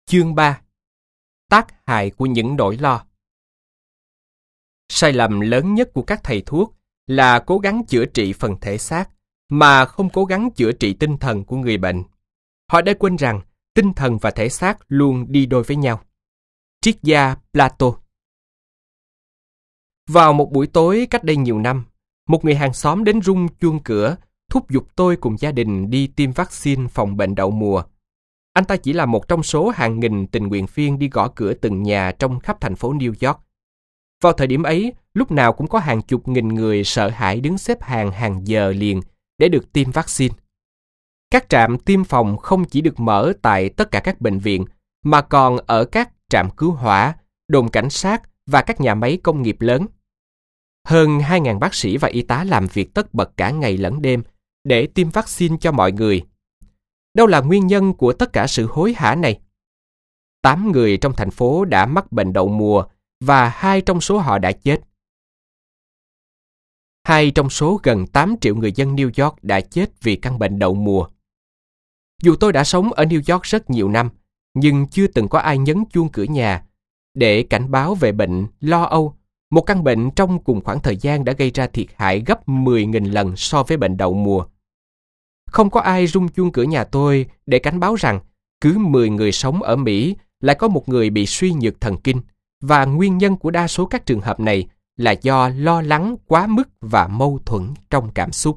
Chương 3. Tác hại của những nỗi lo. Sai lầm lớn nhất của các thầy thuốc là cố gắng chữa trị phần thể xác mà không cố gắng chữa trị tinh thần của người bệnh. Họ đã quên rằng tinh thần và thể xác luôn đi đôi với nhau. Triết gia Plato. Vào một buổi tối cách đây nhiều năm, một người hàng xóm đến rung chuông cửa, thúc giục tôi cùng gia đình đi tiêm vaccine phòng bệnh đậu mùa. Anh ta chỉ là một trong số hàng nghìn tình nguyện viên đi gõ cửa từng nhà trong khắp thành phố New York. Vào thời điểm ấy, lúc nào cũng có hàng chục nghìn người sợ hãi đứng xếp hàng giờ liền để được tiêm vaccine. Các trạm tiêm phòng không chỉ được mở tại tất cả các bệnh viện, mà còn ở các trạm cứu hỏa, đồn cảnh sát và các nhà máy công nghiệp lớn. Hơn 2.000 bác sĩ và y tá làm việc tất bật cả ngày lẫn đêm để tiêm vaccine cho mọi người. Đâu là nguyên nhân của tất cả sự hối hả này? 8 người trong thành phố đã mắc bệnh đậu mùa và 2 trong số họ đã chết. 2 trong số gần 8 triệu người dân New York đã chết vì căn bệnh đậu mùa. Dù tôi đã sống ở New York rất nhiều năm, nhưng chưa từng có ai nhấn chuông cửa nhà để cảnh báo về bệnh lo âu, một căn bệnh trong cùng khoảng thời gian đã gây ra thiệt hại gấp 10.000 lần so với bệnh đậu mùa. Không có ai rung chuông cửa nhà tôi để cảnh báo rằng cứ 10 người sống ở Mỹ lại có một người bị suy nhược thần kinh, và nguyên nhân của đa số các trường hợp này là do lo lắng quá mức và mâu thuẫn trong cảm xúc.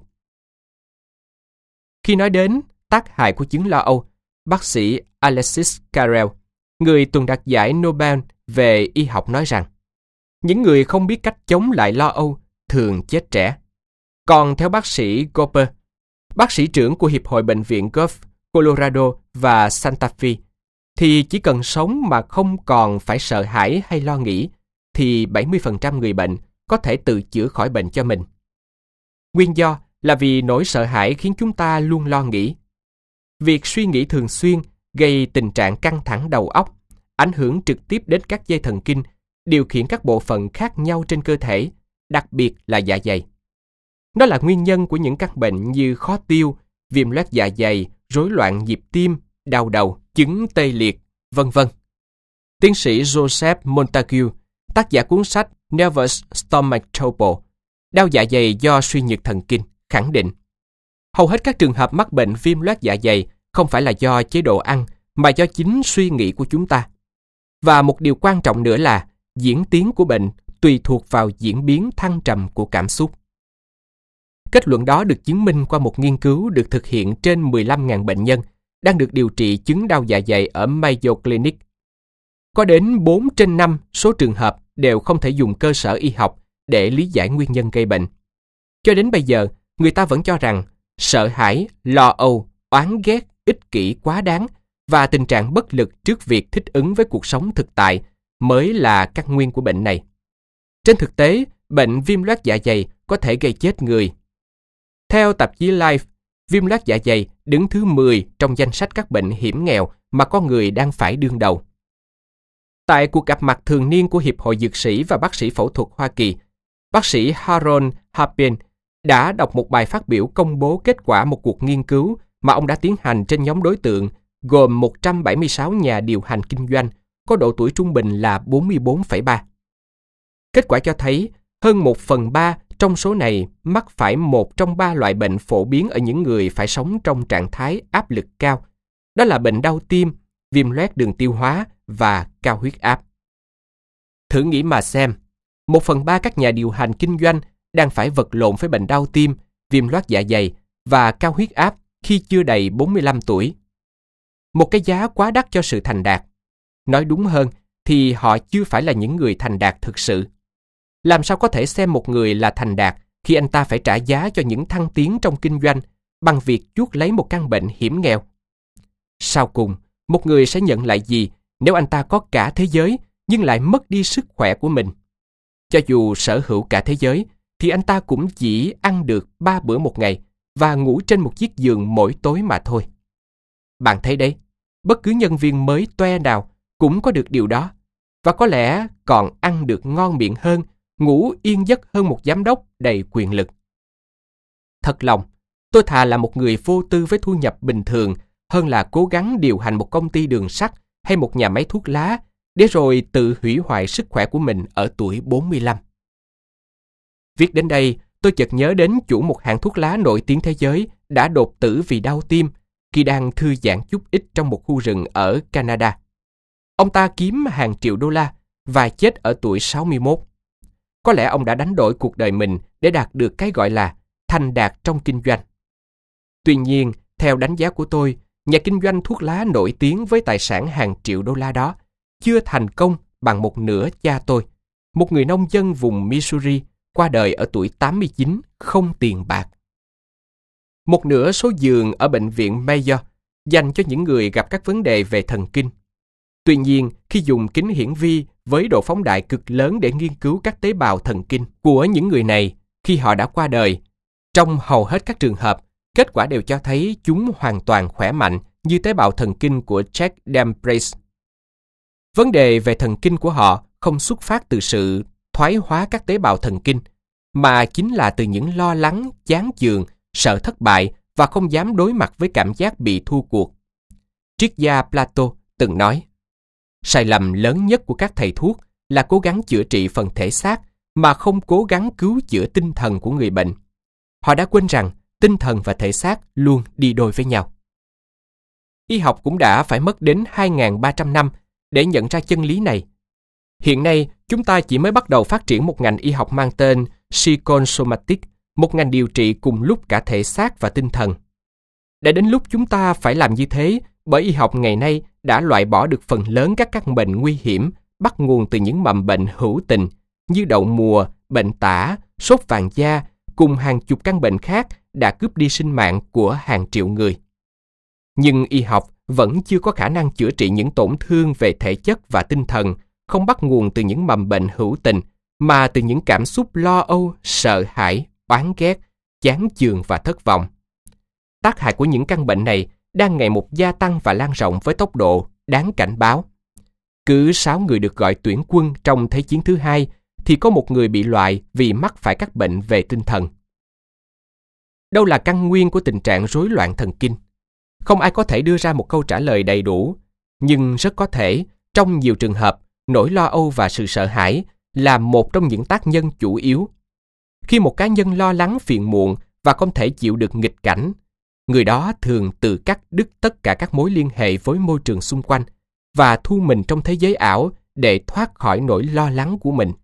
Khi nói đến tác hại của chứng lo âu, bác sĩ Alexis Carrel, người từng đoạt giải Nobel về y học nói rằng những người không biết cách chống lại lo âu thường chết trẻ. Còn theo bác sĩ Goper, bác sĩ trưởng của Hiệp hội Bệnh viện Gulf, Colorado và Santa Fe, thì chỉ cần sống mà không còn phải sợ hãi hay lo nghĩ, thì 70% người bệnh có thể tự chữa khỏi bệnh cho mình. Nguyên do là vì nỗi sợ hãi khiến chúng ta luôn lo nghĩ. Việc suy nghĩ thường xuyên gây tình trạng căng thẳng đầu óc, ảnh hưởng trực tiếp đến các dây thần kinh, điều khiển các bộ phận khác nhau trên cơ thể, đặc biệt là dạ dày. Nó là nguyên nhân của những căn bệnh như khó tiêu, viêm loét dạ dày, rối loạn nhịp tim, đau đầu, chứng tê liệt, vân vân. Tiến sĩ Joseph Montague, tác giả cuốn sách Nervous Stomach Trouble, đau dạ dày do suy nhược thần kinh, khẳng định hầu hết các trường hợp mắc bệnh viêm loét dạ dày không phải là do chế độ ăn, mà do chính suy nghĩ của chúng ta. Và một điều quan trọng nữa là diễn tiến của bệnh tùy thuộc vào diễn biến thăng trầm của cảm xúc. Kết luận đó được chứng minh qua một nghiên cứu được thực hiện trên 15.000 bệnh nhân đang được điều trị chứng đau dạ dày ở Mayo Clinic. Có đến 4 trên 5 số trường hợp đều không thể dùng cơ sở y học để lý giải nguyên nhân gây bệnh. Cho đến bây giờ, người ta vẫn cho rằng sợ hãi, lo âu, oán ghét, ích kỷ quá đáng và tình trạng bất lực trước việc thích ứng với cuộc sống thực tại mới là căn nguyên của bệnh này. Trên thực tế, bệnh viêm loét dạ dày có thể gây chết người. Theo tạp chí Life, viêm loét dạ dày đứng thứ 10 trong danh sách các bệnh hiểm nghèo mà con người đang phải đương đầu. Tại cuộc gặp mặt thường niên của Hiệp hội Dược sĩ và Bác sĩ Phẫu thuật Hoa Kỳ, bác sĩ Harold Harpin đã đọc một bài phát biểu công bố kết quả một cuộc nghiên cứu mà ông đã tiến hành trên nhóm đối tượng gồm 176 nhà điều hành kinh doanh có độ tuổi trung bình là 44,3. Kết quả cho thấy hơn 1/3 trong số này mắc phải một trong 3 loại bệnh phổ biến ở những người phải sống trong trạng thái áp lực cao. Đó là bệnh đau tim, viêm loét đường tiêu hóa và cao huyết áp. Thử nghĩ mà xem, 1/3 các nhà điều hành kinh doanh đang phải vật lộn với bệnh đau tim, viêm loét dạ dày và cao huyết áp khi chưa đầy 45 tuổi. Một cái giá quá đắt cho sự thành đạt. Nói đúng hơn thì họ chưa phải là những người thành đạt thực sự. Làm sao có thể xem một người là thành đạt khi anh ta phải trả giá cho những thăng tiến trong kinh doanh bằng việc chuốc lấy một căn bệnh hiểm nghèo? Sau cùng, một người sẽ nhận lại gì nếu anh ta có cả thế giới nhưng lại mất đi sức khỏe của mình? Cho dù sở hữu cả thế giới, thì anh ta cũng chỉ ăn được 3 bữa một ngày và ngủ trên một chiếc giường mỗi tối mà thôi. Bạn thấy đấy, bất cứ nhân viên mới toe nào cũng có được điều đó, và có lẽ còn ăn được ngon miệng hơn, ngủ yên giấc hơn một giám đốc đầy quyền lực. Thật lòng, tôi thà là một người vô tư với thu nhập bình thường hơn là cố gắng điều hành một công ty đường sắt hay một nhà máy thuốc lá, để rồi tự hủy hoại sức khỏe của mình ở tuổi 45. Viết đến đây, tôi chợt nhớ đến chủ một hãng thuốc lá nổi tiếng thế giới đã đột tử vì đau tim khi đang thư giãn chút ít trong một khu rừng ở Canada. Ông ta kiếm hàng triệu đô la và chết ở tuổi 61. Có lẽ ông đã đánh đổi cuộc đời mình để đạt được cái gọi là thành đạt trong kinh doanh. Tuy nhiên, theo đánh giá của tôi, nhà kinh doanh thuốc lá nổi tiếng với tài sản hàng triệu đô la đó chưa thành công bằng một nửa cha tôi, một người nông dân vùng Missouri qua đời ở tuổi 89 không tiền bạc. Một nửa số giường ở bệnh viện Mayo dành cho những người gặp các vấn đề về thần kinh. Tuy nhiên, khi dùng kính hiển vi với độ phóng đại cực lớn để nghiên cứu các tế bào thần kinh của những người này khi họ đã qua đời, trong hầu hết các trường hợp, kết quả đều cho thấy chúng hoàn toàn khỏe mạnh như tế bào thần kinh của Jack Dambrace. Vấn đề về thần kinh của họ không xuất phát từ sự thoái hóa các tế bào thần kinh, mà chính là từ những lo lắng, chán chường, sợ thất bại và không dám đối mặt với cảm giác bị thua cuộc. Triết gia Plato từng nói, sai lầm lớn nhất của các thầy thuốc là cố gắng chữa trị phần thể xác mà không cố gắng cứu chữa tinh thần của người bệnh. Họ đã quên rằng tinh thần và thể xác luôn đi đôi với nhau. Y học cũng đã phải mất đến 2.300 năm để nhận ra chân lý này. Hiện nay, chúng ta chỉ mới bắt đầu phát triển một ngành y học mang tên Psychosomatic, một ngành điều trị cùng lúc cả thể xác và tinh thần. Đã đến lúc chúng ta phải làm như thế, bởi y học ngày nay đã loại bỏ được phần lớn các căn bệnh nguy hiểm bắt nguồn từ những mầm bệnh hữu tình như đậu mùa, bệnh tả, sốt vàng da cùng hàng chục căn bệnh khác đã cướp đi sinh mạng của hàng triệu người. Nhưng y học vẫn chưa có khả năng chữa trị những tổn thương về thể chất và tinh thần không bắt nguồn từ những mầm bệnh hữu tình mà từ những cảm xúc lo âu, sợ hãi, oán ghét, chán chường và thất vọng. Tác hại của những căn bệnh này đang ngày một gia tăng và lan rộng với tốc độ đáng cảnh báo. Cứ 6 người được gọi tuyển quân trong Thế chiến thứ hai thì có một người bị loại vì mắc phải các bệnh về tinh thần. Đâu là căn nguyên của tình trạng rối loạn thần kinh? Không ai có thể đưa ra một câu trả lời đầy đủ, nhưng rất có thể, trong nhiều trường hợp, nỗi lo âu và sự sợ hãi là một trong những tác nhân chủ yếu. Khi một cá nhân lo lắng phiền muộn và không thể chịu được nghịch cảnh, người đó thường tự cắt đứt tất cả các mối liên hệ với môi trường xung quanh và thu mình trong thế giới ảo để thoát khỏi nỗi lo lắng của mình.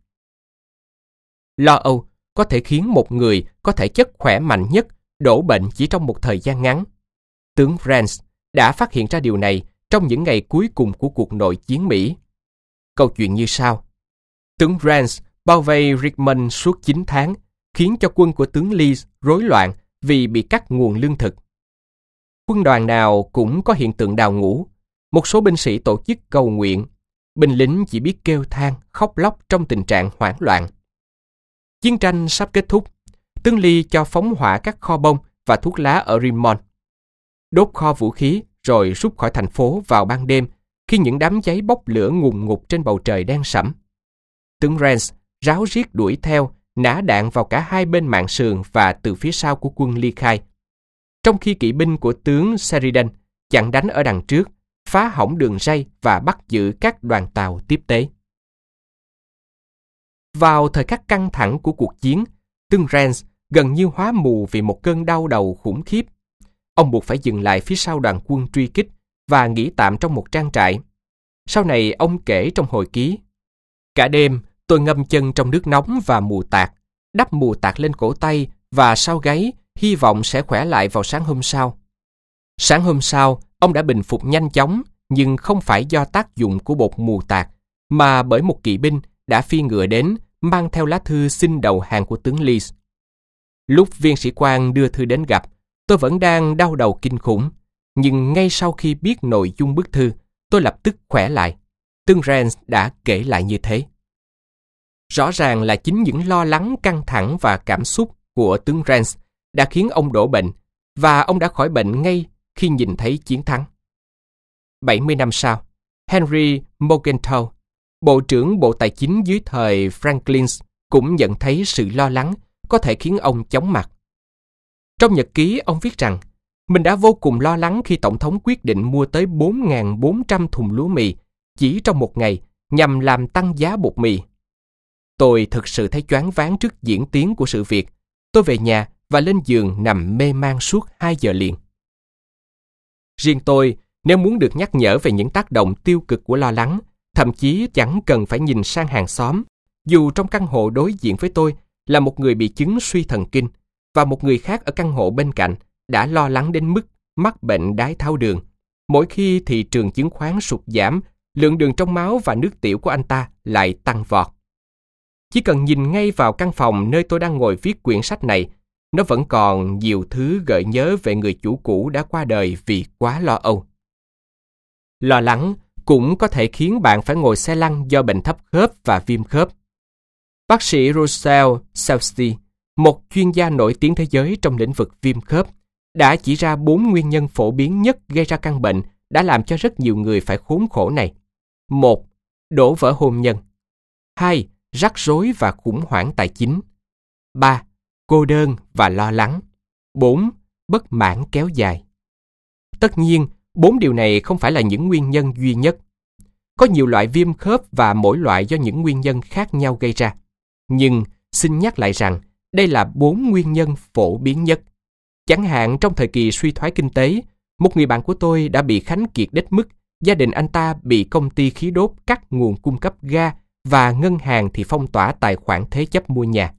Lo âu có thể khiến một người có thể chất khỏe mạnh nhất đổ bệnh chỉ trong một thời gian ngắn. Tướng Rance đã phát hiện ra điều này trong những ngày cuối cùng của cuộc nội chiến Mỹ. Câu chuyện như sau. Tướng Rance bao vây Richmond suốt 9 tháng, khiến cho quân của tướng Lee rối loạn vì bị cắt nguồn lương thực. Quân đoàn nào cũng có hiện tượng đào ngũ. Một số binh sĩ tổ chức cầu nguyện. Binh lính chỉ biết kêu than, khóc lóc trong tình trạng hoảng loạn. Chiến tranh sắp kết thúc. Tướng Lee cho phóng hỏa các kho bông và thuốc lá ở Richmond. Đốt kho vũ khí rồi rút khỏi thành phố vào ban đêm khi những đám cháy bốc lửa ngùn ngụt trên bầu trời đen sẫm. Tướng Rance ráo riết đuổi theo, nã đạn vào cả hai bên mạn sườn và từ phía sau của quân ly khai. Trong khi kỵ binh của tướng Sheridan chặn đánh ở đằng trước, phá hỏng đường ray và bắt giữ các đoàn tàu tiếp tế. Vào thời khắc căng thẳng của cuộc chiến, tướng Rance gần như hóa mù vì một cơn đau đầu khủng khiếp. Ông buộc phải dừng lại phía sau đoàn quân truy kích và nghỉ tạm trong một trang trại. Sau này ông kể trong hồi ký, cả đêm tôi ngâm chân trong nước nóng và mù tạt, đắp mù tạt lên cổ tay và sau gáy, hy vọng sẽ khỏe lại vào sáng hôm sau. Sáng hôm sau, ông đã bình phục nhanh chóng, nhưng không phải do tác dụng của bột mù tạt, mà bởi một kỵ binh đã phi ngựa đến, mang theo lá thư xin đầu hàng của tướng Lee. Lúc viên sĩ quan đưa thư đến gặp, tôi vẫn đang đau đầu kinh khủng, nhưng ngay sau khi biết nội dung bức thư, tôi lập tức khỏe lại. Tướng Rance đã kể lại như thế. Rõ ràng là chính những lo lắng, căng thẳng và cảm xúc của tướng Rance đã khiến ông đổ bệnh, và ông đã khỏi bệnh ngay khi nhìn thấy chiến thắng. 70 năm sau, Henry Morgenthau, Bộ trưởng Bộ Tài chính dưới thời Franklin, cũng nhận thấy sự lo lắng có thể khiến ông chóng mặt. Trong nhật ký, ông viết rằng, Mình đã vô cùng lo lắng khi Tổng thống quyết định mua tới 4.400 thùng lúa mì chỉ trong một ngày nhằm làm tăng giá bột mì. Tôi thực sự thấy choáng váng trước diễn tiến của sự việc. Tôi về nhà và lên giường nằm mê man suốt 2 giờ liền. Riêng tôi, nếu muốn được nhắc nhở về những tác động tiêu cực của lo lắng, thậm chí chẳng cần phải nhìn sang hàng xóm, dù trong căn hộ đối diện với tôi là một người bị chứng suy thần kinh và một người khác ở căn hộ bên cạnh đã lo lắng đến mức mắc bệnh đái tháo đường. Mỗi khi thị trường chứng khoán sụt giảm, lượng đường trong máu và nước tiểu của anh ta lại tăng vọt. Chỉ cần nhìn ngay vào căn phòng nơi tôi đang ngồi viết quyển sách này, nó vẫn còn nhiều thứ gợi nhớ về người chủ cũ đã qua đời vì quá lo âu. Lo lắng cũng có thể khiến bạn phải ngồi xe lăn do bệnh thấp khớp và viêm khớp. Bác sĩ Russell Selby, một chuyên gia nổi tiếng thế giới trong lĩnh vực viêm khớp, đã chỉ ra 4 nguyên nhân phổ biến nhất gây ra căn bệnh đã làm cho rất nhiều người phải khốn khổ này. 1. Đổ vỡ hôn nhân. 2. Rắc rối và khủng hoảng tài chính. 3. Cô đơn và lo lắng. 4. Bất mãn kéo dài. Tất nhiên, 4 điều này không phải là những nguyên nhân duy nhất. Có nhiều loại viêm khớp và mỗi loại do những nguyên nhân khác nhau gây ra. Nhưng xin nhắc lại rằng đây là 4 nguyên nhân phổ biến nhất. Chẳng hạn trong thời kỳ suy thoái kinh tế, một người bạn của tôi đã bị khánh kiệt đến mức gia đình anh ta bị công ty khí đốt cắt nguồn cung cấp ga và ngân hàng thì phong tỏa tài khoản thế chấp mua nhà.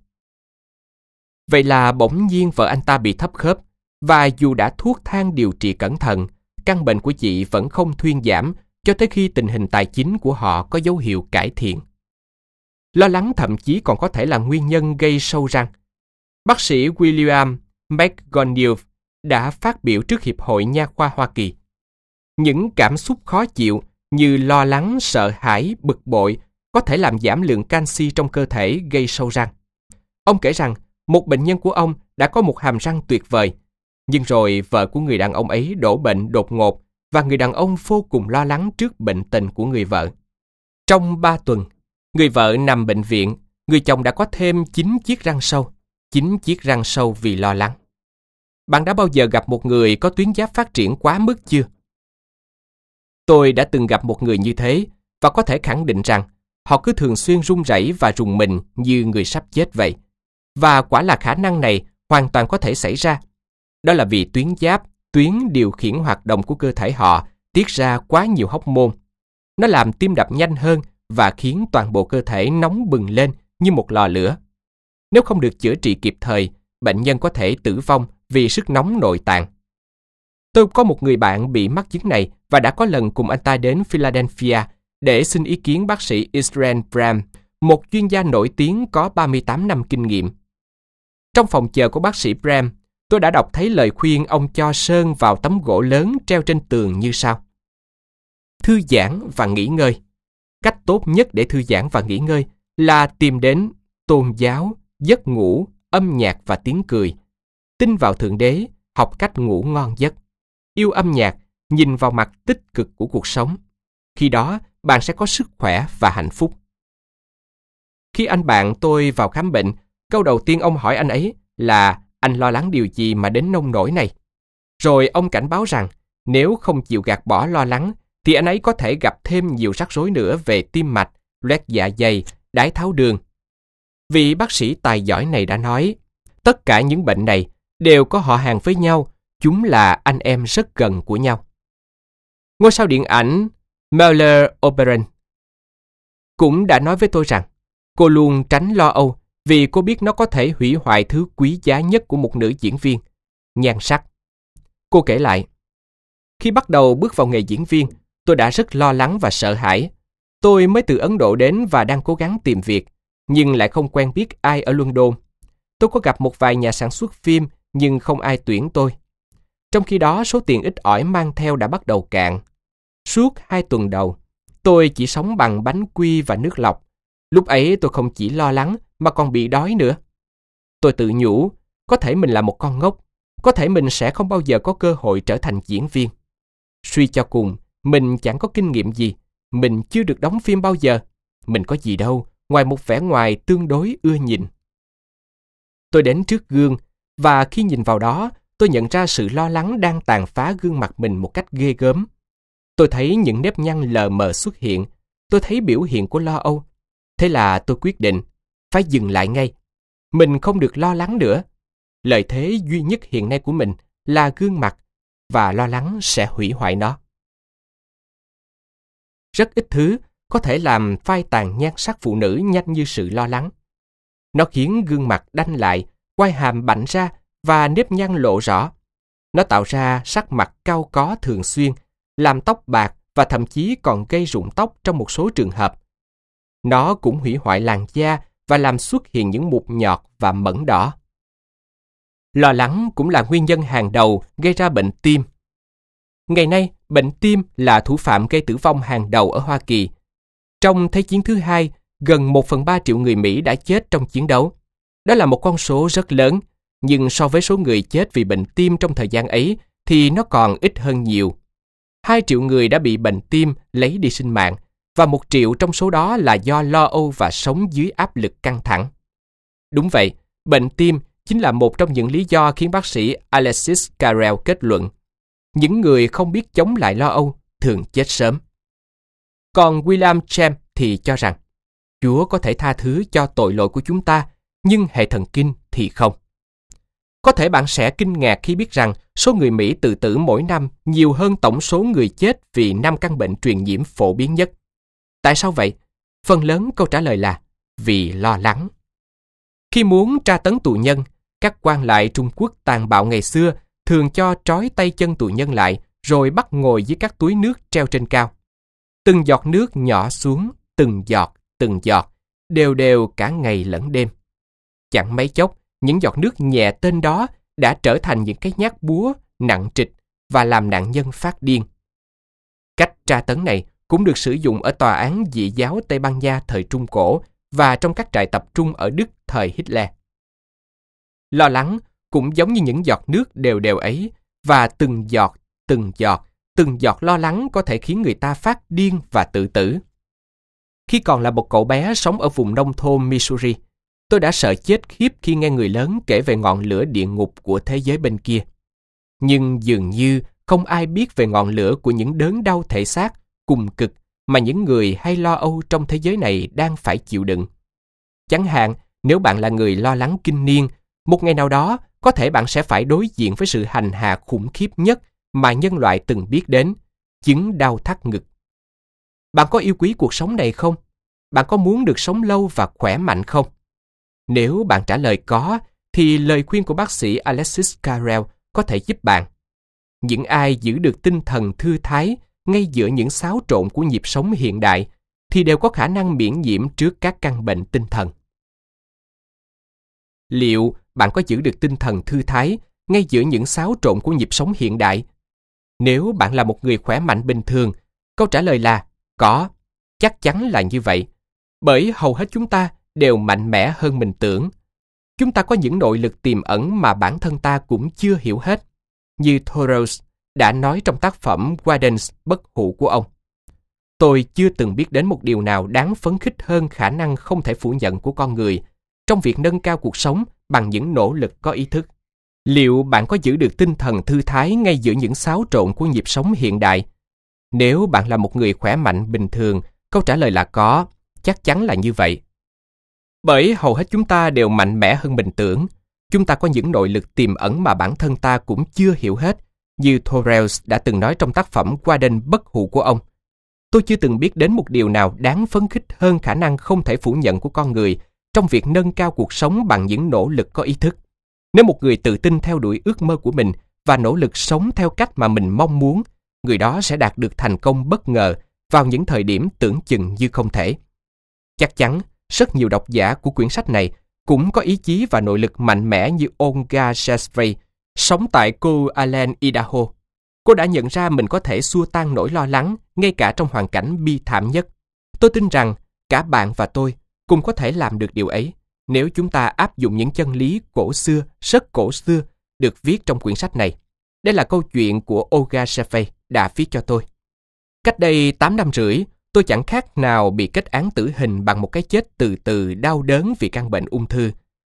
Vậy là bỗng nhiên vợ anh ta bị thấp khớp, và dù đã thuốc thang điều trị cẩn thận, căn bệnh của chị vẫn không thuyên giảm cho tới khi tình hình tài chính của họ có dấu hiệu cải thiện. Lo lắng thậm chí còn có thể là nguyên nhân gây sâu răng. Bác sĩ William McGonigal đã phát biểu trước Hiệp hội Nha khoa Hoa Kỳ. Những cảm xúc khó chịu như lo lắng, sợ hãi, bực bội có thể làm giảm lượng canxi trong cơ thể, gây sâu răng. Ông kể rằng một bệnh nhân của ông đã có một hàm răng tuyệt vời, nhưng rồi vợ của người đàn ông ấy đổ bệnh đột ngột và người đàn ông vô cùng lo lắng trước bệnh tình của người vợ. Trong 3 tuần, người vợ nằm bệnh viện, người chồng đã có thêm 9 chiếc răng sâu. 9 chiếc răng sâu vì lo lắng. Bạn đã bao giờ gặp một người có tuyến giáp phát triển quá mức chưa? Tôi đã từng gặp một người như thế và có thể khẳng định rằng họ cứ thường xuyên run rẩy và rùng mình như người sắp chết vậy. Và quả là khả năng này hoàn toàn có thể xảy ra. Đó là vì tuyến giáp, tuyến điều khiển hoạt động của cơ thể họ, tiết ra quá nhiều hormone. Nó làm tim đập nhanh hơn và khiến toàn bộ cơ thể nóng bừng lên như một lò lửa. Nếu không được chữa trị kịp thời, bệnh nhân có thể tử vong vì sức nóng nội tạng. Tôi có một người bạn bị mắc chứng này và đã có lần cùng anh ta đến Philadelphia để xin ý kiến bác sĩ Israel Bram, một chuyên gia nổi tiếng có 38 năm kinh nghiệm. Trong phòng chờ của bác sĩ Bram, tôi đã đọc thấy lời khuyên ông cho sơn vào tấm gỗ lớn treo trên tường như sau. Thư giãn và nghỉ ngơi. Cách tốt nhất để thư giãn và nghỉ ngơi là tìm đến tôn giáo, giấc ngủ, âm nhạc và tiếng cười. Tin vào Thượng Đế, học cách ngủ ngon giấc. Yêu âm nhạc, nhìn vào mặt tích cực của cuộc sống. Khi đó, bạn sẽ có sức khỏe và hạnh phúc. Khi anh bạn tôi vào khám bệnh, câu đầu tiên ông hỏi anh ấy là anh lo lắng điều gì mà đến nông nỗi này. Rồi ông cảnh báo rằng nếu không chịu gạt bỏ lo lắng thì anh ấy có thể gặp thêm nhiều rắc rối nữa về tim mạch, loét dạ dày, đái tháo đường. Vị bác sĩ tài giỏi này đã nói, tất cả những bệnh này đều có họ hàng với nhau, chúng là anh em rất gần của nhau. Ngôi sao điện ảnh Miller Oberon cũng đã nói với tôi rằng cô luôn tránh lo âu vì cô biết nó có thể hủy hoại thứ quý giá nhất của một nữ diễn viên, nhan sắc. Cô kể lại, khi bắt đầu bước vào nghề diễn viên, tôi đã rất lo lắng và sợ hãi. Tôi mới từ Ấn Độ đến và đang cố gắng tìm việc, nhưng lại không quen biết ai ở London. Tôi có gặp một vài nhà sản xuất phim, nhưng không ai tuyển tôi. Trong khi đó, số tiền ít ỏi mang theo đã bắt đầu cạn. Suốt 2 tuần đầu, tôi chỉ sống bằng bánh quy và nước lọc. Lúc ấy tôi không chỉ lo lắng mà còn bị đói nữa. Tôi tự nhủ, có thể mình là một con ngốc, có thể mình sẽ không bao giờ có cơ hội trở thành diễn viên. Suy cho cùng, mình chẳng có kinh nghiệm gì, mình chưa được đóng phim bao giờ, mình có gì đâu ngoài một vẻ ngoài tương đối ưa nhìn. Tôi đến trước gương và khi nhìn vào đó, tôi tôi nhận ra sự lo lắng đang tàn phá gương mặt mình một cách ghê gớm. Tôi thấy những nếp nhăn lờ mờ xuất hiện. Tôi thấy biểu hiện của lo âu. Thế là tôi quyết định phải dừng lại ngay. Mình không được lo lắng nữa. Lợi thế duy nhất hiện nay của mình là gương mặt, và lo lắng sẽ hủy hoại nó. Rất ít thứ có thể làm phai tàn nhan sắc phụ nữ nhanh như sự lo lắng. Nó khiến gương mặt đanh lại, quai hàm bảnh ra và nếp nhăn lộ rõ. Nó tạo ra sắc mặt cau có thường xuyên, làm tóc bạc và thậm chí còn gây rụng tóc trong một số trường hợp. Nó cũng hủy hoại làn da và làm xuất hiện những mụn nhọt và mẩn đỏ. Lo lắng cũng là nguyên nhân hàng đầu gây ra bệnh tim. Ngày nay, bệnh tim là thủ phạm gây tử vong hàng đầu ở Hoa Kỳ. Trong Thế chiến thứ hai, gần 1/3 triệu người Mỹ đã chết trong chiến đấu. Đó là một con số rất lớn, nhưng so với số người chết vì bệnh tim trong thời gian ấy thì nó còn ít hơn nhiều. 2 triệu người đã bị bệnh tim lấy đi sinh mạng, và 1 triệu trong số đó là do lo âu và sống dưới áp lực căng thẳng. Đúng vậy, bệnh tim chính là một trong những lý do khiến bác sĩ Alexis Carrel kết luận những người không biết chống lại lo âu thường chết sớm. Còn William James thì cho rằng Chúa có thể tha thứ cho tội lỗi của chúng ta, nhưng hệ thần kinh thì không. Có thể bạn sẽ kinh ngạc khi biết rằng số người Mỹ tự tử mỗi năm nhiều hơn tổng số người chết vì 5 căn bệnh truyền nhiễm phổ biến nhất. Tại sao vậy? Phần lớn câu trả lời là vì lo lắng. Khi muốn tra tấn tù nhân, các quan lại Trung Quốc tàn bạo ngày xưa thường cho trói tay chân tù nhân lại rồi bắt ngồi dưới các túi nước treo trên cao. Từng giọt nước nhỏ xuống, từng giọt, đều đều cả ngày lẫn đêm. Chẳng mấy chốc, những giọt nước nhẹ tên đó đã trở thành những cái nhát búa nặng trịch và làm nạn nhân phát điên. Cách tra tấn này cũng được sử dụng ở tòa án dị giáo Tây Ban Nha thời Trung Cổ và trong các trại tập trung ở Đức thời Hitler. Lo lắng cũng giống như những giọt nước đều đều ấy, và từng giọt lo lắng có thể khiến người ta phát điên và tự tử. Khi còn là một cậu bé sống ở vùng nông thôn Missouri, tôi đã sợ chết khiếp khi nghe người lớn kể về ngọn lửa địa ngục của thế giới bên kia. Nhưng dường như không ai biết về ngọn lửa của những đớn đau thể xác cùng cực mà những người hay lo âu trong thế giới này đang phải chịu đựng. Chẳng hạn, nếu bạn là người lo lắng kinh niên, một ngày nào đó có thể bạn sẽ phải đối diện với sự hành hạ khủng khiếp nhất mà nhân loại từng biết đến, chứng đau thắt ngực. Bạn có yêu quý cuộc sống này không? Bạn có muốn được sống lâu và khỏe mạnh không? Nếu bạn trả lời có, thì lời khuyên của bác sĩ Alexis Carrel có thể giúp bạn. Những ai giữ được tinh thần thư thái ngay giữa những xáo trộn của nhịp sống hiện đại thì đều có khả năng miễn nhiễm trước các căn bệnh tinh thần. Liệu bạn có giữ được tinh thần thư thái ngay giữa những xáo trộn của nhịp sống hiện đại? Nếu bạn là một người khỏe mạnh bình thường, câu trả lời là có, chắc chắn là như vậy. Bởi hầu hết chúng ta đều mạnh mẽ hơn mình tưởng. Chúng ta có những nội lực tiềm ẩn mà bản thân ta cũng chưa hiểu hết, như Thoreau đã nói trong tác phẩm Gardens bất hủ của ông. Tôi chưa từng biết đến một điều nào đáng phấn khích hơn khả năng không thể phủ nhận của con người trong việc nâng cao cuộc sống bằng những nỗ lực có ý thức. Liệu bạn có giữ được tinh thần thư thái ngay giữa những xáo trộn của nhịp sống hiện đại? Nếu bạn là một người khỏe mạnh bình thường, câu trả lời là có, chắc chắn là như vậy. Bởi hầu hết chúng ta đều mạnh mẽ hơn mình tưởng. Chúng ta có những nội lực tiềm ẩn mà bản thân ta cũng chưa hiểu hết, như Thoreau đã từng nói trong tác phẩm Warden bất hủ của ông. Tôi chưa từng biết đến một điều nào đáng phấn khích hơn khả năng không thể phủ nhận của con người trong việc nâng cao cuộc sống bằng những nỗ lực có ý thức. Nếu một người tự tin theo đuổi ước mơ của mình và nỗ lực sống theo cách mà mình mong muốn, người đó sẽ đạt được thành công bất ngờ vào những thời điểm tưởng chừng như không thể. Chắc chắn, rất nhiều độc giả của quyển sách này cũng có ý chí và nội lực mạnh mẽ như Olga Shestvey, sống tại Coeur Idaho. Cô đã nhận ra mình có thể xua tan nỗi lo lắng ngay cả trong hoàn cảnh bi thảm nhất. Tôi tin rằng cả bạn và tôi cùng có thể làm được điều ấy nếu chúng ta áp dụng những chân lý cổ xưa, rất cổ xưa được viết trong quyển sách này. Đây là câu chuyện của Olga Shestvey đã viết cho tôi. Cách đây 8 năm rưỡi, tôi chẳng khác nào bị kết án tử hình bằng một cái chết từ từ đau đớn vì căn bệnh ung thư.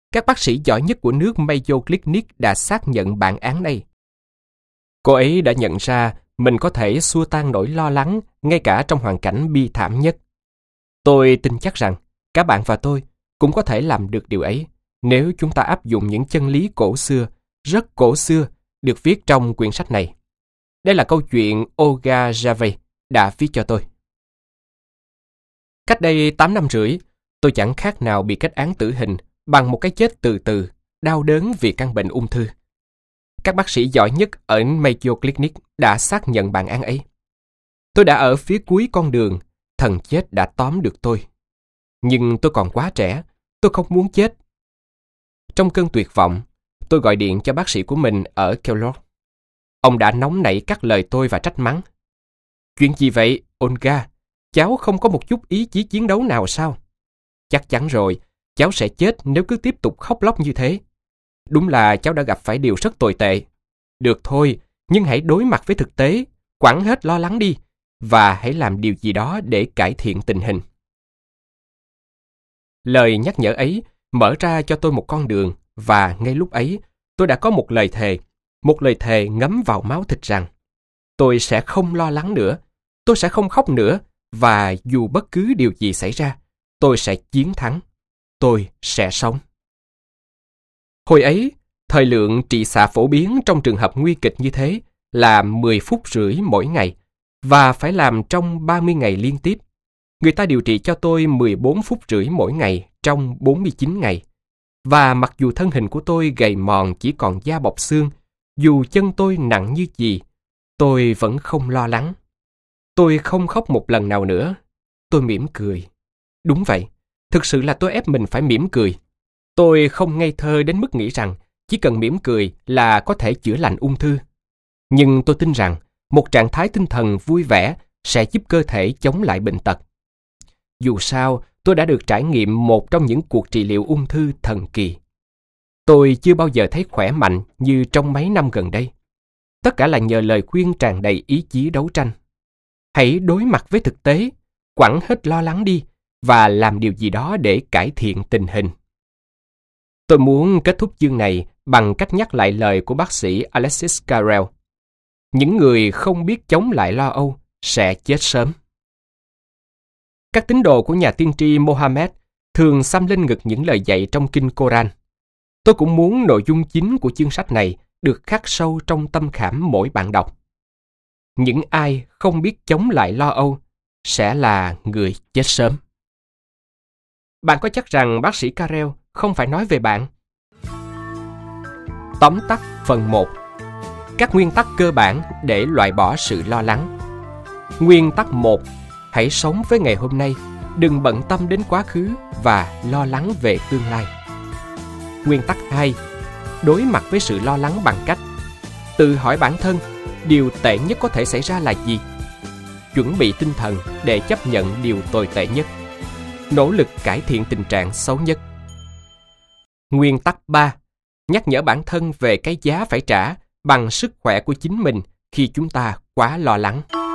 Các bác sĩ giỏi nhất của nước Mayo Clinic đã xác nhận bản án này. Cô ấy đã nhận ra mình có thể xua tan nỗi lo lắng ngay cả trong hoàn cảnh bi thảm nhất. Tôi tin chắc rằng cả bạn và tôi cũng có thể làm được điều ấy nếu chúng ta áp dụng những chân lý cổ xưa, rất cổ xưa, được viết trong quyển sách này. Đây là câu chuyện Olga Jarvey đã viết cho tôi. Cách đây 8 năm rưỡi, tôi chẳng khác nào bị kết án tử hình bằng một cái chết từ từ, đau đớn vì căn bệnh ung thư. Các bác sĩ giỏi nhất ở Mayo Clinic đã xác nhận bản án ấy. Tôi đã ở phía cuối con đường, thần chết đã tóm được tôi. Nhưng tôi còn quá trẻ, tôi không muốn chết. Trong cơn tuyệt vọng, tôi gọi điện cho bác sĩ của mình ở Kellogg. Ông đã nóng nảy cắt lời tôi và trách mắng. Chuyện gì vậy, Olga? Cháu không có một chút ý chí chiến đấu nào sao? Chắc chắn rồi, cháu sẽ chết nếu cứ tiếp tục khóc lóc như thế. Đúng là cháu đã gặp phải điều rất tồi tệ. Được thôi, nhưng hãy đối mặt với thực tế, quẳng hết lo lắng đi, và hãy làm điều gì đó để cải thiện tình hình. Lời nhắc nhở ấy mở ra cho tôi một con đường, và ngay lúc ấy, tôi đã có một lời thề ngấm vào máu thịt rằng tôi sẽ không lo lắng nữa, tôi sẽ không khóc nữa, và dù bất cứ điều gì xảy ra, tôi sẽ chiến thắng, tôi sẽ sống. Hồi ấy, thời lượng trị xạ phổ biến trong trường hợp nguy kịch như thế là 10 phút rưỡi mỗi ngày, và phải làm trong 30 ngày liên tiếp. Người ta điều trị cho tôi 14 phút rưỡi mỗi ngày trong 49 ngày. Và mặc dù thân hình của tôi gầy mòn chỉ còn da bọc xương, dù chân tôi nặng như gì, tôi vẫn không lo lắng. Tôi không khóc một lần nào nữa. Tôi mỉm cười. Đúng vậy, thực sự là tôi ép mình phải mỉm cười. Tôi không ngây thơ đến mức nghĩ rằng chỉ cần mỉm cười là có thể chữa lành ung thư. Nhưng tôi tin rằng một trạng thái tinh thần vui vẻ sẽ giúp cơ thể chống lại bệnh tật. Dù sao, tôi đã được trải nghiệm một trong những cuộc trị liệu ung thư thần kỳ. Tôi chưa bao giờ thấy khỏe mạnh như trong mấy năm gần đây. Tất cả là nhờ lời khuyên tràn đầy ý chí đấu tranh. Hãy đối mặt với thực tế, quẳng hết lo lắng đi và làm điều gì đó để cải thiện tình hình. Tôi muốn kết thúc chương này bằng cách nhắc lại lời của bác sĩ Alexis Carrel. Những người không biết chống lại lo âu sẽ chết sớm. Các tín đồ của nhà tiên tri Mohammed thường xăm lên ngực những lời dạy trong kinh Koran. Tôi cũng muốn nội dung chính của chương sách này được khắc sâu trong tâm khảm mỗi bạn đọc. Những ai không biết chống lại lo âu sẽ là người chết sớm. Bạn có chắc rằng bác sĩ Carrel không phải nói về bạn? Tóm tắt phần 1. Các nguyên tắc cơ bản để loại bỏ sự lo lắng. Nguyên tắc 1. Hãy sống với ngày hôm nay, đừng bận tâm đến quá khứ và lo lắng về tương lai. Nguyên tắc 2. Đối mặt với sự lo lắng bằng cách tự hỏi bản thân, điều tệ nhất có thể xảy ra là gì? Chuẩn bị tinh thần để chấp nhận điều tồi tệ nhất. Nỗ lực cải thiện tình trạng xấu nhất. Nguyên tắc 3. Nhắc nhở bản thân về cái giá phải trả bằng sức khỏe của chính mình khi chúng ta quá lo lắng.